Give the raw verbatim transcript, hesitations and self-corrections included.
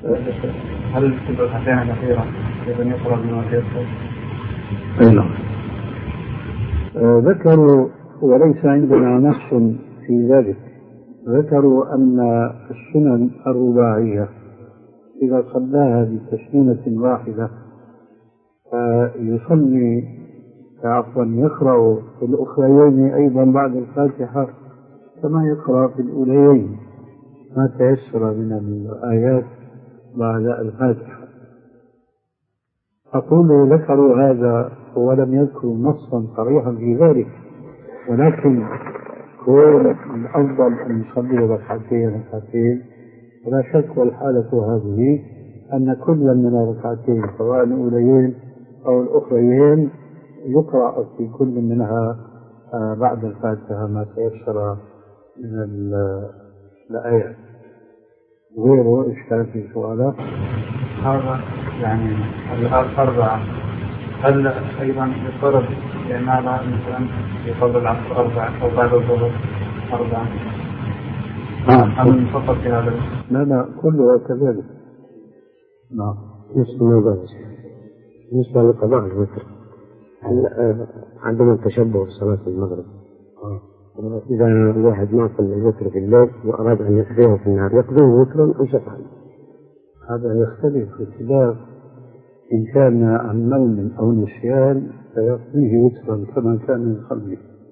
هل تبقى الحسين الأخيرة إذا يقرأ بما يقرأ؟ نعم. ذكروا وليس عندنا نص في ذلك، ذكروا أن السنن الرباعية إذا صلاها بتسليمة واحدة فيصلي عفوا يقرأ في الأخريين أيضا بعد الفاتحة كما يقرأ في الأوليين ما تيسر من الآيات بعد الفاتحة. أقول ذكروا هذا ولم يذكروا نصا صريحا في ذلك، ولكن كون الأفضل أن يصلي ركعتين ركعتين ولا شك، والحالة هذه أن كل من الركعتين سواء الأوليين أو الأخريين يقرأ في كل منها بعد الفاتحة ما تيسر من الآيات. غيره إشكال في سؤاله هذا يعني الأربعة هل أيضا يفترض لماذا مثلا في قبل العصر أربعة أو بعد الظهر أربعة؟ نعم. أم فقط في هذا؟ لا لا كله كذلك. نعم. نفس الموضوع بالنسبة لقضاء الوتر عندنا تشبه بصلاة المغرب. إذا الواحد ما صلى الوتر في الليل وأراد أن يقضيه في النهار يقضيه وترا أو شفعا؟ هذا يختلف باختلاف إن كان عن نوم أو نسيان فيقضيه وترا كما كان من قبله.